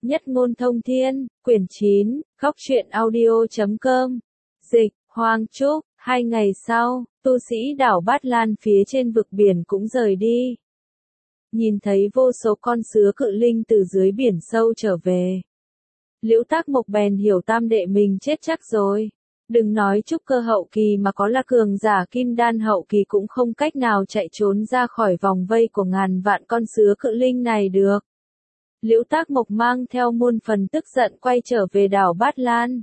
Nhất ngôn thông thiên, quyển 9, Góc truyện audio.com. Dịch, Hoàng Trúc. 2 ngày sau, tu sĩ đảo Bát Lan phía trên vực biển cũng rời đi. Nhìn thấy vô số con sứa cự linh từ dưới biển sâu trở về. Liễu Tác Mộc bèn hiểu tam đệ mình chết chắc rồi. Đừng nói trúc cơ hậu kỳ mà có là cường giả kim đan hậu kỳ cũng không cách nào chạy trốn ra khỏi vòng vây của ngàn vạn con sứa cự linh này được. Liễu Tác Mộc mang theo muôn phần tức giận quay trở về đảo Bát Lan.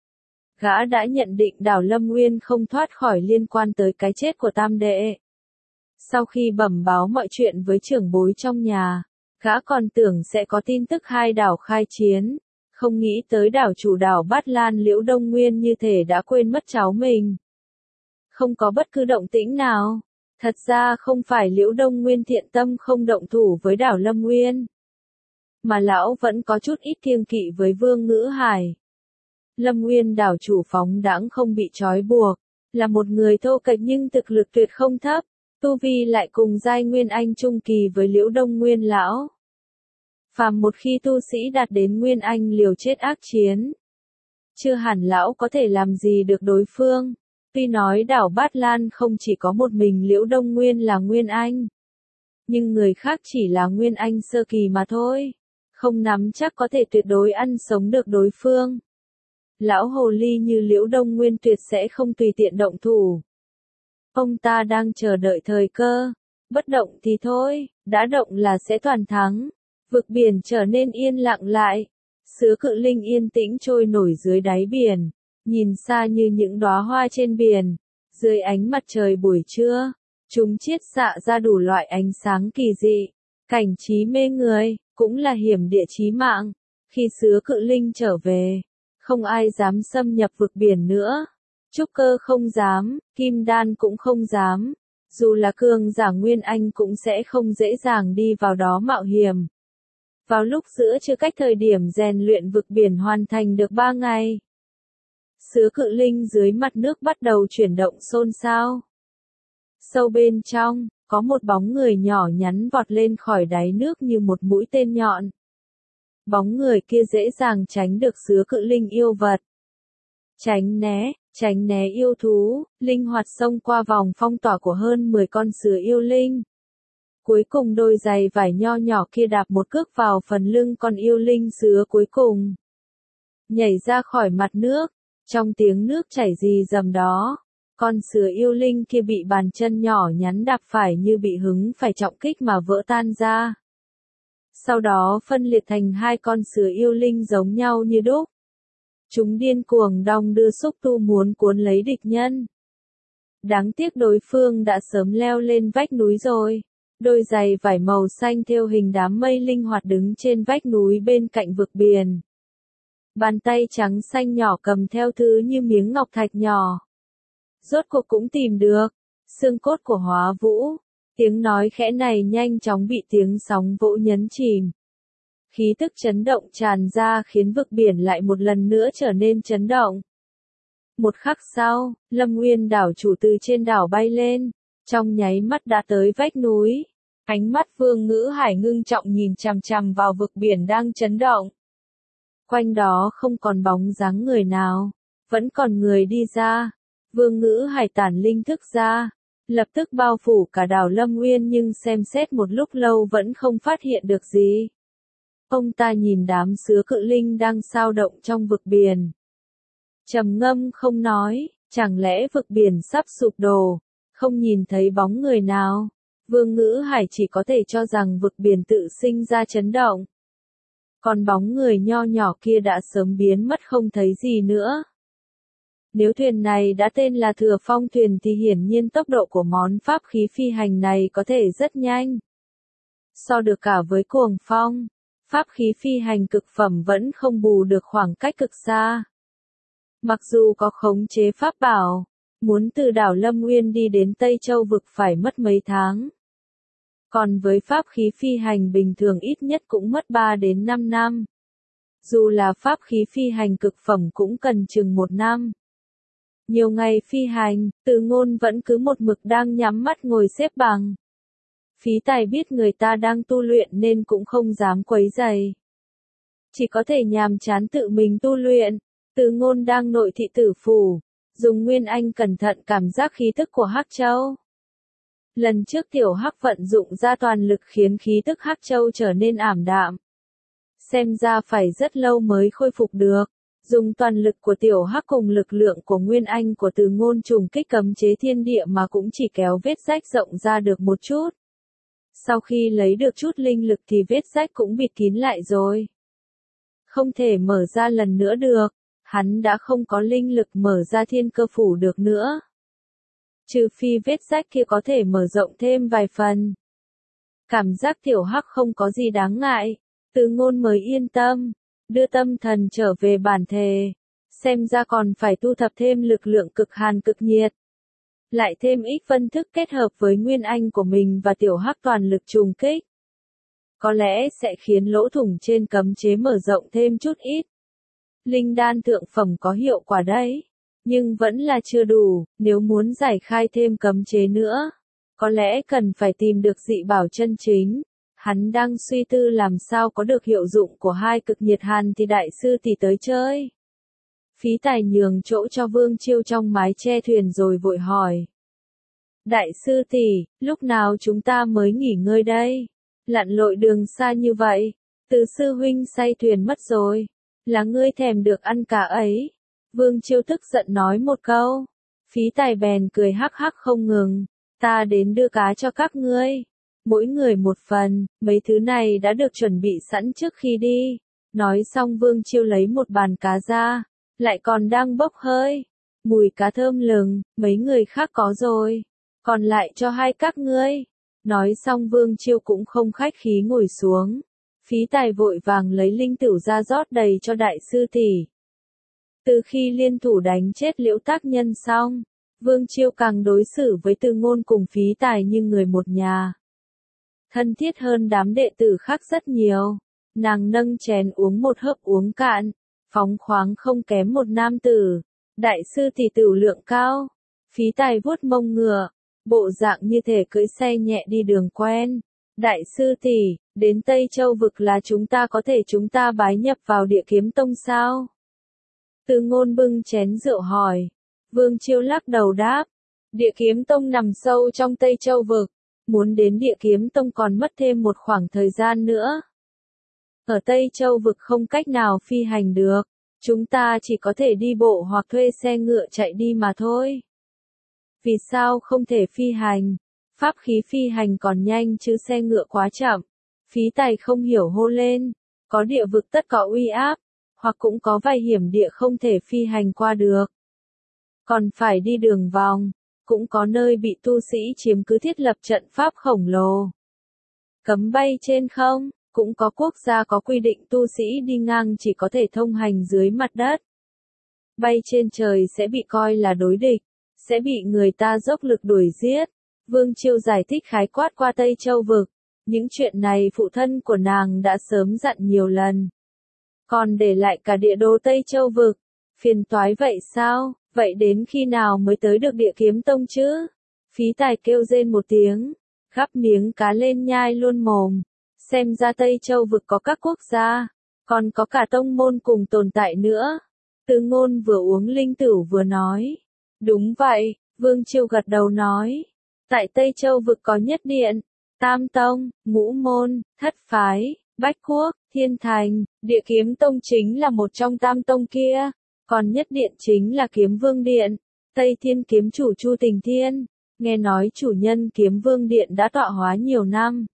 Gã đã nhận định đảo Lâm Nguyên không thoát khỏi liên quan tới cái chết của tam đệ. Sau khi bẩm báo mọi chuyện với trưởng bối trong nhà, gã còn tưởng sẽ có tin tức hai đảo khai chiến, không nghĩ tới đảo chủ đảo Bát Lan Liễu Đông Nguyên như thể đã quên mất cháu mình. Không có bất cứ động tĩnh nào. Thật ra không phải Liễu Đông Nguyên thiện tâm không động thủ với đảo Lâm Nguyên, mà lão vẫn có chút ít kiêng kỵ với Vương Ngữ Hải. Lâm Nguyên đảo chủ phóng đãng không bị trói buộc, là một người thô kệch nhưng thực lực tuyệt không thấp, tu vi lại cùng giai Nguyên Anh trung kỳ với Liễu Đông Nguyên lão. Phàm một khi tu sĩ đạt đến Nguyên Anh liều chết ác chiến, chưa hẳn lão có thể làm gì được đối phương. Tuy nói đảo Bát Lan không chỉ có một mình Liễu Đông Nguyên là Nguyên Anh, nhưng người khác chỉ là Nguyên Anh sơ kỳ mà thôi, không nắm chắc có thể tuyệt đối ăn sống được đối phương. Lão hồ ly như Liễu Đông Nguyên tuyệt sẽ không tùy tiện động thủ. Ông ta đang chờ đợi thời cơ, bất động thì thôi, đã động là sẽ toàn thắng. Vực biển trở nên yên lặng lại, sứa cự linh yên tĩnh trôi nổi dưới đáy biển, nhìn xa như những đóa hoa trên biển. Dưới ánh mặt trời buổi trưa, chúng chiết xạ ra đủ loại ánh sáng kỳ dị, cảnh trí mê người, cũng là hiểm địa chí mạng. Khi sứa cự linh trở về, không ai dám xâm nhập vực biển nữa. Trúc cơ không dám, kim đan cũng không dám, dù là cường giả Nguyên Anh cũng sẽ không dễ dàng đi vào đó mạo hiểm. Vào lúc giữa trưa cách thời điểm rèn luyện vực biển hoàn thành được 3 ngày, sứa cự linh dưới mặt nước bắt đầu chuyển động xôn xao. Sâu bên trong, có một bóng người nhỏ nhắn vọt lên khỏi đáy nước như một mũi tên nhọn. Bóng người kia dễ dàng tránh được sứa cự linh yêu vật. Tránh né yêu thú, linh hoạt xông qua vòng phong tỏa của hơn 10 con sứa yêu linh. Cuối cùng đôi giày vải nho nhỏ kia đạp một cước vào phần lưng con yêu linh sứa cuối cùng. Nhảy ra khỏi mặt nước, trong tiếng nước chảy rì rầm đó, con sứa yêu linh kia bị bàn chân nhỏ nhắn đạp phải như bị hứng phải trọng kích mà vỡ tan ra. Sau đó phân liệt thành hai con sứa yêu linh giống nhau như đúc. Chúng điên cuồng đong đưa xúc tu muốn cuốn lấy địch nhân. Đáng tiếc đối phương đã sớm leo lên vách núi rồi. Đôi giày vải màu xanh thêu hình đám mây linh hoạt đứng trên vách núi bên cạnh vực biển. Bàn tay trắng xanh nhỏ cầm theo thứ như miếng ngọc thạch nhỏ. Rốt cuộc cũng tìm được xương cốt của Hóa Vũ. Tiếng nói khẽ này nhanh chóng bị tiếng sóng vỗ nhấn chìm. Khí tức chấn động tràn ra khiến vực biển lại một lần nữa trở nên chấn động. Một khắc sau, Lâm Nguyên đảo chủ từ trên đảo bay lên, trong nháy mắt đã tới vách núi. Ánh mắt Vương Ngữ Hải ngưng trọng nhìn chằm chằm vào vực biển đang chấn động. Quanh đó không còn bóng dáng người nào, vẫn còn người đi ra. Vương Ngữ Hải tản linh thức ra, lập tức bao phủ cả đảo Lâm Nguyên nhưng xem xét một lúc lâu vẫn không phát hiện được gì. Ông ta nhìn đám sứa cự linh đang sao động trong vực biển. Trầm ngâm không nói, chẳng lẽ vực biển sắp sụp đổ, không nhìn thấy bóng người nào. Vương Ngữ Hải chỉ có thể cho rằng vực biển tự sinh ra chấn động. Còn bóng người nho nhỏ kia đã sớm biến mất không thấy gì nữa. Nếu thuyền này đã tên là Thừa Phong thuyền thì hiển nhiên tốc độ của món pháp khí phi hành này có thể rất nhanh. So được cả với Cuồng Phong, pháp khí phi hành cực phẩm vẫn không bù được khoảng cách cực xa. Mặc dù có khống chế pháp bảo, muốn từ đảo Lâm Nguyên đi đến Tây Châu vực phải mất mấy tháng. Còn với pháp khí phi hành bình thường ít nhất cũng mất 3 đến 5 năm. Dù là pháp khí phi hành cực phẩm cũng cần chừng 1 năm. Nhiều ngày phi hành, Từ Ngôn vẫn cứ một mực đang nhắm mắt ngồi xếp bằng. Phí Tài biết người ta đang tu luyện nên cũng không dám quấy rầy. chỉ có thể nhàm chán tự mình tu luyện. Từ Ngôn đang nội thị Tử phủ, dùng Nguyên Anh cẩn thận cảm giác khí tức của Hắc Châu. Lần trước Tiểu Hắc vận dụng ra toàn lực khiến khí tức Hắc Châu trở nên ảm đạm. Xem ra phải rất lâu mới khôi phục được. Dùng toàn lực của Tiểu Hắc cùng lực lượng của Nguyên Anh của Từ Ngôn trùng kích cấm chế thiên địa mà cũng chỉ kéo vết rách rộng ra được một chút. Sau khi lấy được chút linh lực thì vết rách cũng bịt kín lại rồi. Không thể mở ra lần nữa được, hắn đã không có linh lực mở ra thiên cơ phủ được nữa. Trừ phi vết rách kia có thể mở rộng thêm vài phần. Cảm giác Tiểu Hắc không có gì đáng ngại, Từ Ngôn mới yên tâm, đưa tâm thần trở về bản thể. Xem ra còn phải tu thập thêm lực lượng cực hàn cực nhiệt. Lại thêm ít phân thức kết hợp với Nguyên Anh của mình và Tiểu Hắc toàn lực trùng kích. Có lẽ sẽ khiến lỗ thủng trên cấm chế mở rộng thêm chút ít. Linh đan thượng phẩm có hiệu quả đấy, nhưng vẫn là chưa đủ, nếu muốn giải khai thêm cấm chế nữa, có lẽ cần phải tìm được dị bảo chân chính. Hắn đang suy tư làm sao có được hiệu dụng của hai cực nhiệt hàn thì đại sư tỷ tới chơi. Phí Tài nhường chỗ cho Vương Chiêu trong mái che thuyền rồi vội hỏi. Đại sư tỷ, lúc nào chúng ta mới nghỉ ngơi đây? Lặn lội đường xa như vậy, Từ sư huynh say thuyền mất rồi. Là ngươi thèm được ăn cả ấy. Vương Chiêu tức giận nói một câu. Phí Tài bèn cười hắc hắc không ngừng. Ta đến đưa cá cho các ngươi. Mỗi người một phần, mấy thứ này đã được chuẩn bị sẵn trước khi đi. Nói xong Vương Chiêu lấy một bàn cá ra, lại còn đang bốc hơi. Mùi cá thơm lừng, mấy người khác có rồi. Còn lại cho hai các ngươi. Nói xong Vương Chiêu cũng không khách khí ngồi xuống. Phí Tài vội vàng lấy linh tửu ra rót đầy cho đại sư tỷ. Từ khi liên thủ đánh chết Liễu Tác Nhân xong, Vương Chiêu càng đối xử với Từ Ngôn cùng Phí Tài như người một nhà. Thân thiết hơn đám đệ tử khác rất nhiều. Nàng nâng chén uống một hớp uống cạn, phóng khoáng không kém một nam tử. Đại sư tỷ tửu lượng cao. Phí Tài vuốt mông ngựa, bộ dạng như thể cưỡi xe nhẹ đi đường quen. Đại sư tỷ, đến Tây Châu vực là chúng ta bái nhập vào Địa Kiếm Tông sao? Từ Ngôn bưng chén rượu hỏi. Vương Chiêu lắc đầu đáp. Địa Kiếm Tông nằm sâu trong Tây Châu vực. Muốn đến Địa Kiếm Tông còn mất thêm một khoảng thời gian nữa. Ở Tây Châu vực không cách nào phi hành được. Chúng ta chỉ có thể đi bộ hoặc thuê xe ngựa chạy đi mà thôi. Vì sao không thể phi hành? Pháp khí phi hành còn nhanh chứ xe ngựa quá chậm. Phí Tài không hiểu hô lên. Có địa vực tất có uy áp, hoặc cũng có vài hiểm địa không thể phi hành qua được. Còn phải đi đường vòng, cũng có nơi bị tu sĩ chiếm cứ thiết lập trận pháp khổng lồ. Cấm bay trên không, cũng có quốc gia có quy định tu sĩ đi ngang chỉ có thể thông hành dưới mặt đất. Bay trên trời sẽ bị coi là đối địch, sẽ bị người ta dốc lực đuổi giết. Vương Chiêu giải thích khái quát qua Tây Châu vực. Những chuyện này phụ thân của nàng đã sớm dặn nhiều lần. Còn để lại cả địa đồ Tây Châu vực. Phiền toái vậy sao? Vậy đến khi nào mới tới được Địa Kiếm Tông chứ? Phí Tài kêu rên một tiếng, gắp miếng cá lên nhai luôn mồm. Xem ra Tây Châu vực có các quốc gia, còn có cả tông môn cùng tồn tại nữa. Từ Ngôn vừa uống linh tửu vừa nói. Đúng vậy, Vương Chiêu gật đầu nói. Tại Tây Châu vực có Nhất Điện, Tam Tông, Ngũ Môn, Thất Phái, Bách Quốc, Thiên Thành. Địa Kiếm Tông chính là một trong tam tông kia. Còn Nhất Điện chính là Kiếm Vương Điện. Tây Thiên kiếm chủ Chu Tình Thiên. Nghe nói chủ nhân Kiếm Vương Điện đã tọa hóa nhiều năm.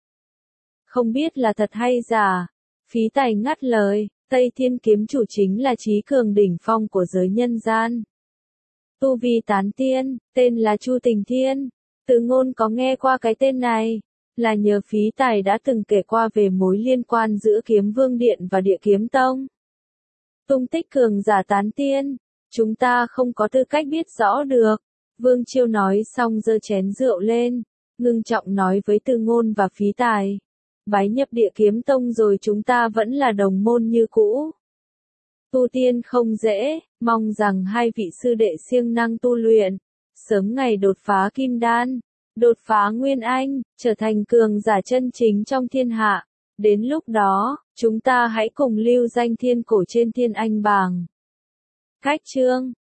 Không biết là thật hay giả. Phí Tài ngắt lời. Tây Thiên kiếm chủ chính là trí cường đỉnh phong của giới nhân gian. Tu vi tán tiên, tên là Chu Tình Thiên. Từ Ngôn có nghe qua cái tên này, là nhờ Phí Tài đã từng kể qua về mối liên quan giữa Kiếm Vương Điện và Địa Kiếm Tông. Tung tích cường giả tán tiên, chúng ta không có tư cách biết rõ được. Vương Chiêu nói xong giơ chén rượu lên, ngưng trọng nói với Từ Ngôn và Phí Tài. Bái nhập Địa Kiếm Tông rồi chúng ta vẫn là đồng môn như cũ. Tu tiên không dễ, mong rằng hai vị sư đệ siêng năng tu luyện, sớm ngày đột phá kim đan, đột phá nguyên anh, trở thành cường giả chân chính trong thiên hạ. Đến lúc đó, Chúng ta hãy cùng lưu danh thiên cổ trên thiên anh bảng. Khách chương